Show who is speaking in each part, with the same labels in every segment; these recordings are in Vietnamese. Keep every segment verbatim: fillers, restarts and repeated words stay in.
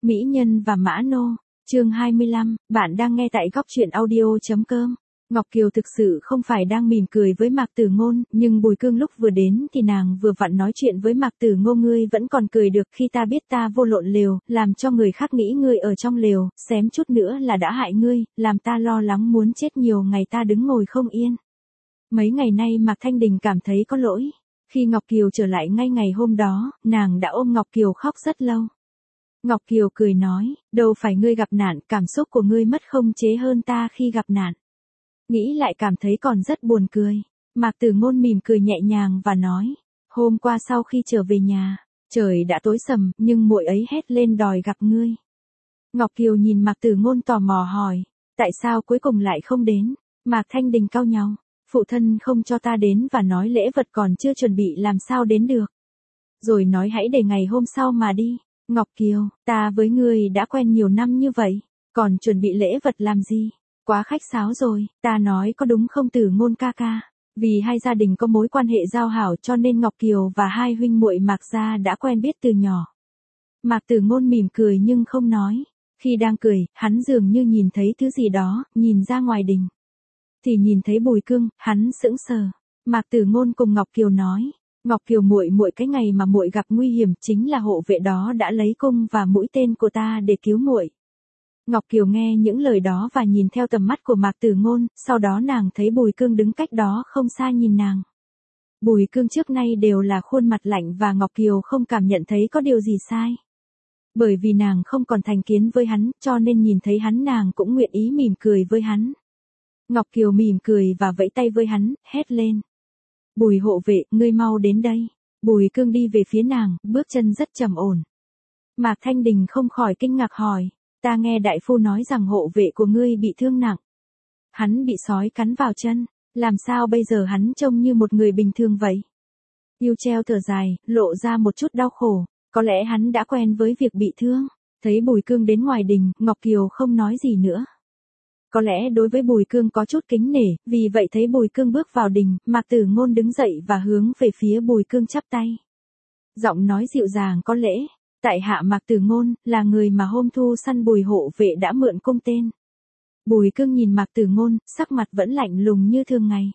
Speaker 1: Mỹ Nhân và Mã Nô, chương hai mươi lăm, bạn đang nghe tại góc truyện audio.com. Ngọc Kiều thực sự không phải đang mỉm cười với Mạc Tử Ngôn, nhưng Bùi Cương lúc vừa đến thì nàng vừa vặn nói chuyện với Mạc Tử Ngôn, ngươi vẫn còn cười được khi ta biết ta vô lộn lều, làm cho người khác nghĩ ngươi ở trong lều, xém chút nữa là đã hại ngươi, làm ta lo lắng muốn chết, nhiều ngày ta đứng ngồi không yên. Mấy ngày nay Mạc Thanh Đình cảm thấy có lỗi. Khi Ngọc Kiều trở lại ngay ngày hôm đó, nàng đã ôm Ngọc Kiều khóc rất lâu. Ngọc Kiều cười nói, đâu phải ngươi gặp nạn, cảm xúc của ngươi mất khống chế hơn ta khi gặp nạn. Nghĩ lại cảm thấy còn rất buồn cười. Mạc Tử Ngôn mỉm cười nhẹ nhàng và nói, hôm qua sau khi trở về nhà, trời đã tối sầm, nhưng muội ấy hét lên đòi gặp ngươi. Ngọc Kiều nhìn Mạc Tử Ngôn tò mò hỏi, tại sao cuối cùng lại không đến? Mạc Thanh Đình cau nhàu, phụ thân không cho ta đến và nói lễ vật còn chưa chuẩn bị làm sao đến được. Rồi nói hãy để ngày hôm sau mà đi. Ngọc Kiều, ta với ngươi đã quen nhiều năm như vậy, còn chuẩn bị lễ vật làm gì? Quá khách sáo rồi, ta nói có đúng không Tử Ngôn ca ca? Vì hai gia đình có mối quan hệ giao hảo cho nên Ngọc Kiều và hai huynh muội Mạc gia đã quen biết từ nhỏ. Mạc Tử Ngôn mỉm cười nhưng không nói. Khi đang cười, hắn dường như nhìn thấy thứ gì đó, nhìn ra ngoài đình. Thì nhìn thấy Bùi Cương, hắn sững sờ. Mạc Tử Ngôn cùng Ngọc Kiều nói, Ngọc Kiều muội muội, cái ngày mà muội gặp nguy hiểm chính là hộ vệ đó đã lấy cung và mũi tên của ta để cứu muội. Ngọc Kiều nghe những lời đó và nhìn theo tầm mắt của Mạc Tử Ngôn, sau đó nàng thấy Bùi Cương đứng cách đó không xa nhìn nàng. Bùi Cương trước nay đều là khuôn mặt lạnh và Ngọc Kiều không cảm nhận thấy có điều gì sai. Bởi vì nàng không còn thành kiến với hắn, cho nên nhìn thấy hắn nàng cũng nguyện ý mỉm cười với hắn. Ngọc Kiều mỉm cười và vẫy tay với hắn, hét lên. Bùi hộ vệ, ngươi mau đến đây. Bùi Cương đi về phía nàng, bước chân rất trầm ổn. Mạc Thanh Đình không khỏi kinh ngạc hỏi, ta nghe đại phu nói rằng hộ vệ của ngươi bị thương nặng. Hắn bị sói cắn vào chân, làm sao bây giờ hắn trông như một người bình thường vậy? Yêu Treo thở dài, lộ ra một chút đau khổ, có lẽ hắn đã quen với việc bị thương. Thấy Bùi Cương đến ngoài đình, Ngọc Kiều không nói gì nữa. Có lẽ đối với Bùi Cương có chút kính nể, vì vậy thấy Bùi Cương bước vào đình, Mạc Tử Ngôn đứng dậy và hướng về phía Bùi Cương chắp tay. Giọng nói dịu dàng có lễ, tại hạ Mạc Tử Ngôn, là người mà hôm thu săn Bùi hộ vệ đã mượn cung tên. Bùi Cương nhìn Mạc Tử Ngôn, sắc mặt vẫn lạnh lùng như thường ngày.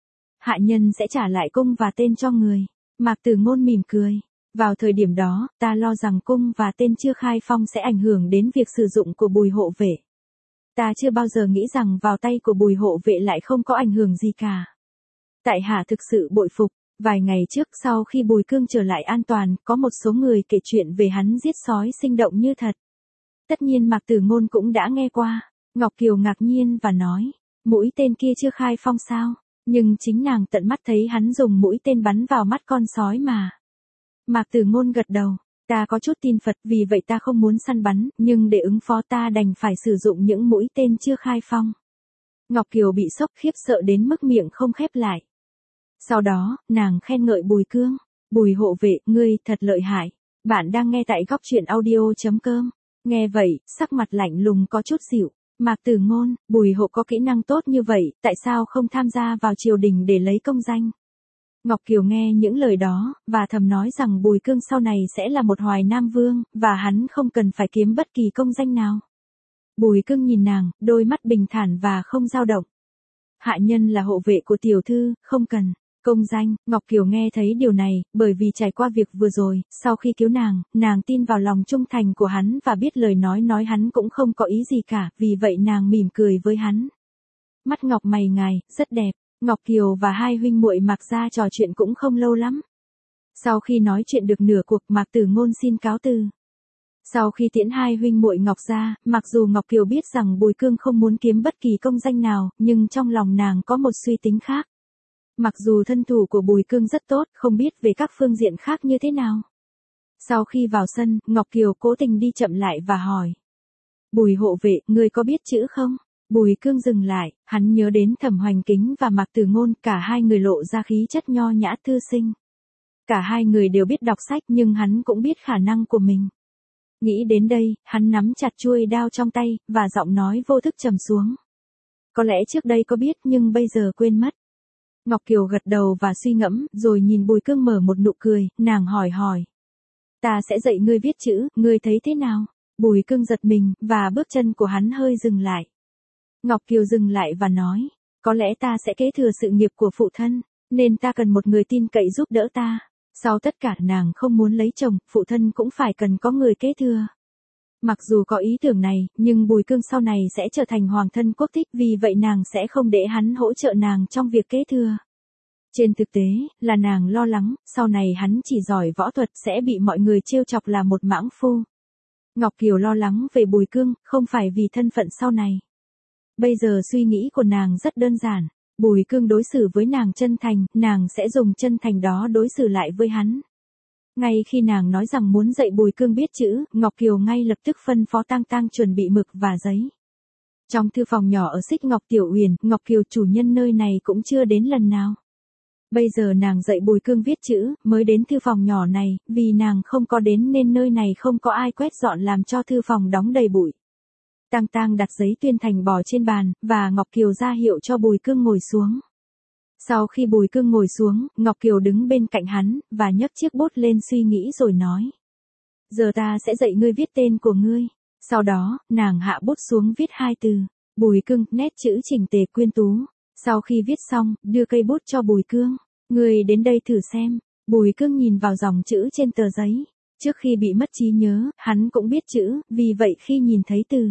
Speaker 1: Hạ nhân sẽ trả lại cung và tên cho người. Mạc Tử Ngôn mỉm cười. Vào thời điểm đó, ta lo rằng cung và tên chưa khai phong sẽ ảnh hưởng đến việc sử dụng của Bùi hộ vệ. Ta chưa bao giờ nghĩ rằng vào tay của Bùi hộ vệ lại không có ảnh hưởng gì cả. Tại hạ thực sự bội phục. Vài ngày trước sau khi Bùi Cương trở lại an toàn, có một số người kể chuyện về hắn giết sói sinh động như thật. Tất nhiên Mạc Tử Ngôn cũng đã nghe qua. Ngọc Kiều ngạc nhiên và nói, mũi tên kia chưa khai phong sao? Nhưng chính nàng tận mắt thấy hắn dùng mũi tên bắn vào mắt con sói mà. Mạc Tử Ngôn gật đầu. Ta có chút tin Phật, vì vậy ta không muốn săn bắn, nhưng để ứng phó ta đành phải sử dụng những mũi tên chưa khai phong. Ngọc Kiều bị sốc khiếp sợ đến mức miệng không khép lại. Sau đó, nàng khen ngợi Bùi Cương. Bùi hộ vệ, ngươi thật lợi hại. Bạn đang nghe tại góc truyện audio.com. Nghe vậy, sắc mặt lạnh lùng có chút dịu. Mạc Tử Ngôn, Bùi hộ có kỹ năng tốt như vậy, tại sao không tham gia vào triều đình để lấy công danh? Ngọc Kiều nghe những lời đó, và thầm nói rằng Bùi Cương sau này sẽ là một Hoài Nam Vương, và hắn không cần phải kiếm bất kỳ công danh nào. Bùi Cương nhìn nàng, đôi mắt bình thản và không dao động. Hạ nhân là hộ vệ của tiểu thư, không cần công danh. Ngọc Kiều nghe thấy điều này, bởi vì trải qua việc vừa rồi, sau khi cứu nàng, nàng tin vào lòng trung thành của hắn và biết lời nói nói hắn cũng không có ý gì cả, vì vậy nàng mỉm cười với hắn. Mắt ngọc mày ngài, rất đẹp. Ngọc Kiều và hai huynh muội Mạc gia trò chuyện cũng không lâu lắm. Sau khi nói chuyện được nửa cuộc, Mạc Tử Ngôn xin cáo từ. Sau khi tiễn hai huynh muội Ngọc gia, mặc dù Ngọc Kiều biết rằng Bùi Cương không muốn kiếm bất kỳ công danh nào, nhưng trong lòng nàng có một suy tính khác. Mặc dù thân thủ của Bùi Cương rất tốt, không biết về các phương diện khác như thế nào. Sau khi vào sân, Ngọc Kiều cố tình đi chậm lại và hỏi. Bùi hộ vệ, ngươi có biết chữ không? Bùi Cương dừng lại, hắn nhớ đến Thẩm Hoành Kính và Mạc Tử Ngôn, cả hai người lộ ra khí chất nho nhã thư sinh. Cả hai người đều biết đọc sách nhưng hắn cũng biết khả năng của mình. Nghĩ đến đây, hắn nắm chặt chuôi đao trong tay, và giọng nói vô thức trầm xuống. Có lẽ trước đây có biết nhưng bây giờ quên mất. Ngọc Kiều gật đầu và suy ngẫm, rồi nhìn Bùi Cương mở một nụ cười, nàng hỏi hỏi. Ta sẽ dạy ngươi viết chữ, ngươi thấy thế nào? Bùi Cương giật mình, và bước chân của hắn hơi dừng lại. Ngọc Kiều dừng lại và nói, có lẽ ta sẽ kế thừa sự nghiệp của phụ thân, nên ta cần một người tin cậy giúp đỡ ta. Sau tất cả nàng không muốn lấy chồng, phụ thân cũng phải cần có người kế thừa. Mặc dù có ý tưởng này, nhưng Bùi Cương sau này sẽ trở thành hoàng thân quốc thích, vì vậy nàng sẽ không để hắn hỗ trợ nàng trong việc kế thừa. Trên thực tế, là nàng lo lắng, sau này hắn chỉ giỏi võ thuật sẽ bị mọi người trêu chọc là một mãng phu. Ngọc Kiều lo lắng về Bùi Cương, không phải vì thân phận sau này. Bây giờ suy nghĩ của nàng rất đơn giản. Bùi Cương đối xử với nàng chân thành, nàng sẽ dùng chân thành đó đối xử lại với hắn. Ngay khi nàng nói rằng muốn dạy Bùi Cương biết chữ, Ngọc Kiều ngay lập tức phân phó Tang Tang chuẩn bị mực và giấy. Trong thư phòng nhỏ ở Xích Ngọc Tiểu Uyển, Ngọc Kiều chủ nhân nơi này cũng chưa đến lần nào. Bây giờ nàng dạy Bùi Cương viết chữ, mới đến thư phòng nhỏ này, vì nàng không có đến nên nơi này không có ai quét dọn làm cho thư phòng đóng đầy bụi. Tang Tang đặt giấy tuyên thành bò trên bàn, và Ngọc Kiều ra hiệu cho Bùi Cương ngồi xuống. Sau khi Bùi Cương ngồi xuống, Ngọc Kiều đứng bên cạnh hắn, và nhấc chiếc bút lên suy nghĩ rồi nói. Giờ ta sẽ dạy ngươi viết tên của ngươi. Sau đó, nàng hạ bút xuống viết hai từ. Bùi Cương, nét chữ chỉnh tề quyên tú. Sau khi viết xong, đưa cây bút cho Bùi Cương. Ngươi đến đây thử xem. Bùi Cương nhìn vào dòng chữ trên tờ giấy. Trước khi bị mất trí nhớ, hắn cũng biết chữ, vì vậy khi nhìn thấy từ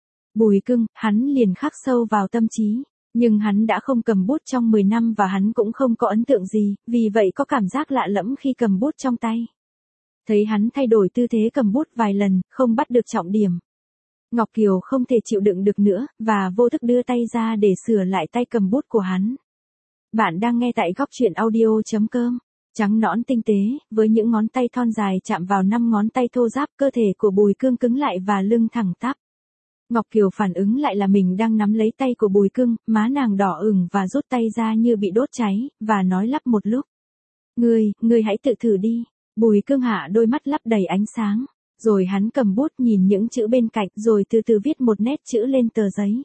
Speaker 1: Bùi Cương, hắn liền khắc sâu vào tâm trí. Nhưng hắn đã không cầm bút trong mười năm và hắn cũng không có ấn tượng gì, vì vậy có cảm giác lạ lẫm khi cầm bút trong tay. Thấy hắn thay đổi tư thế cầm bút vài lần, không bắt được trọng điểm. Ngọc Kiều không thể chịu đựng được nữa, và vô thức đưa tay ra để sửa lại tay cầm bút của hắn. Bạn đang nghe tại góc truyện audio chấm com. Trắng nõn tinh tế, với những ngón tay thon dài chạm vào năm ngón tay thô ráp, cơ thể của Bùi Cương cứng lại và lưng thẳng tắp. Ngọc Kiều phản ứng lại là mình đang nắm lấy tay của Bùi Cương, má nàng đỏ ửng và rút tay ra như bị đốt cháy, và nói lắp một lúc. Ngươi, ngươi hãy tự thử đi. Bùi Cương hạ đôi mắt lắp đầy ánh sáng. Rồi hắn cầm bút nhìn những chữ bên cạnh, rồi từ từ viết một nét chữ lên tờ giấy.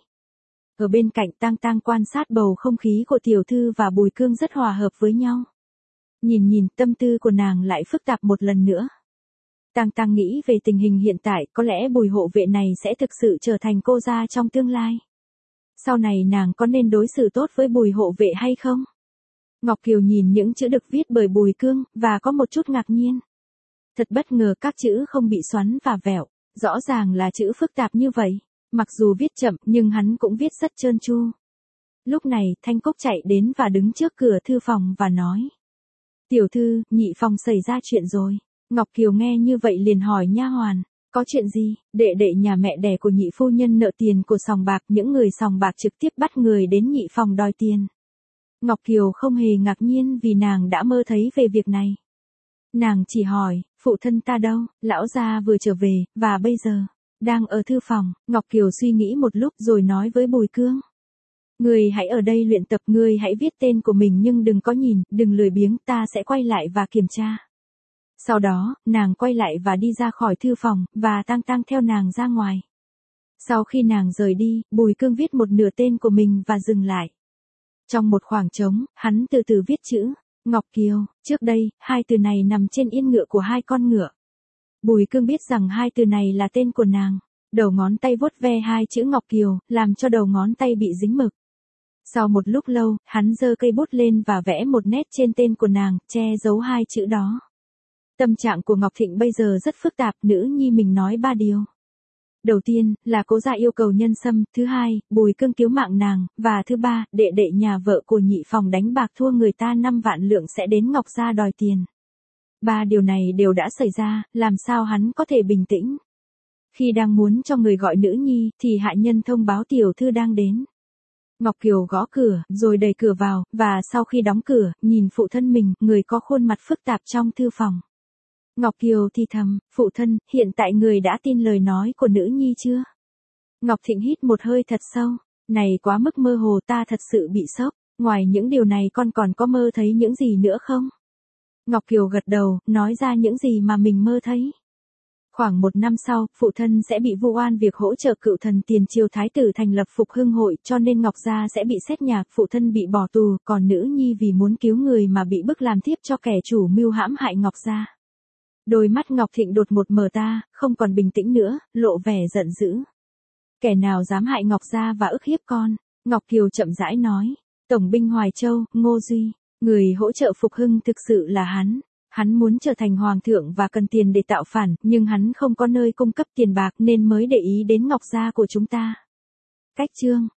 Speaker 1: Ở bên cạnh Tang Tang quan sát bầu không khí của tiểu thư và Bùi Cương rất hòa hợp với nhau. Nhìn nhìn, tâm tư của nàng lại phức tạp một lần nữa. Tang Tang nghĩ về tình hình hiện tại, có lẽ Bùi hộ vệ này sẽ thực sự trở thành cô gia trong tương lai. Sau này nàng có nên đối xử tốt với Bùi hộ vệ hay không? Ngọc Kiều nhìn những chữ được viết bởi Bùi Cương, và có một chút ngạc nhiên. Thật bất ngờ các chữ không bị xoắn và vẹo, rõ ràng là chữ phức tạp như vậy. Mặc dù viết chậm, nhưng hắn cũng viết rất trơn tru. Lúc này, Thanh Cúc chạy đến và đứng trước cửa thư phòng và nói. Tiểu thư, nhị phòng xảy ra chuyện rồi. Ngọc Kiều nghe như vậy liền hỏi nha hoàn, có chuyện gì? Đệ đệ nhà mẹ đẻ của nhị phu nhân nợ tiền của sòng bạc, những người sòng bạc trực tiếp bắt người đến nhị phòng đòi tiền. Ngọc Kiều không hề ngạc nhiên vì nàng đã mơ thấy về việc này. Nàng chỉ hỏi, phụ thân ta đâu? Lão gia vừa trở về, và bây giờ đang ở thư phòng. Ngọc Kiều suy nghĩ một lúc rồi nói với Bùi Cương. Ngươi hãy ở đây luyện tập, ngươi hãy viết tên của mình nhưng đừng có nhìn, đừng lười biếng, ta sẽ quay lại và kiểm tra. Sau đó, nàng quay lại và đi ra khỏi thư phòng, và Tang Tang theo nàng ra ngoài. Sau khi nàng rời đi, Bùi Cương viết một nửa tên của mình và dừng lại. Trong một khoảng trống, hắn từ từ viết chữ, Ngọc Kiều. Trước đây, hai từ này nằm trên yên ngựa của hai con ngựa. Bùi Cương biết rằng hai từ này là tên của nàng. Đầu ngón tay vuốt ve hai chữ Ngọc Kiều, làm cho đầu ngón tay bị dính mực. Sau một lúc lâu, hắn giơ cây bút lên và vẽ một nét trên tên của nàng, che giấu hai chữ đó. Tâm trạng của Ngọc Thịnh bây giờ rất phức tạp, nữ nhi mình nói ba điều. Đầu tiên, là cố gia yêu cầu nhân sâm, thứ hai, Bùi Cương cứu mạng nàng, và thứ ba, đệ đệ nhà vợ của nhị phòng đánh bạc thua người ta năm vạn lượng sẽ đến Ngọc gia đòi tiền. Ba điều này đều đã xảy ra, làm sao hắn có thể bình tĩnh? Khi đang muốn cho người gọi nữ nhi, thì hạ nhân thông báo tiểu thư đang đến. Ngọc Kiều gõ cửa, rồi đẩy cửa vào, và sau khi đóng cửa, nhìn phụ thân mình, người có khuôn mặt phức tạp trong thư phòng. Ngọc Kiều thì thầm, phụ thân, hiện tại người đã tin lời nói của nữ nhi chưa? Ngọc Thịnh hít một hơi thật sâu, này quá mức mơ hồ, ta thật sự bị sốc, ngoài những điều này con còn có mơ thấy những gì nữa không? Ngọc Kiều gật đầu, nói ra những gì mà mình mơ thấy. Khoảng một năm sau, phụ thân sẽ bị vu oan việc hỗ trợ cựu thần tiền triều thái tử thành lập Phục Hưng hội, cho nên Ngọc gia sẽ bị xét nhà, phụ thân bị bỏ tù, còn nữ nhi vì muốn cứu người mà bị bức làm thiếp cho kẻ chủ mưu hãm hại Ngọc gia. Đôi mắt Ngọc Thịnh đột một mở ta, không còn bình tĩnh nữa, lộ vẻ giận dữ. Kẻ nào dám hại Ngọc gia và ức hiếp con? Ngọc Kiều chậm rãi nói. Tổng binh Hoài Châu, Ngô Duy, người hỗ trợ Phục Hưng thực sự là hắn. Hắn muốn trở thành hoàng thượng và cần tiền để tạo phản, nhưng hắn không có nơi cung cấp tiền bạc nên mới để ý đến Ngọc gia của chúng ta. Cách chương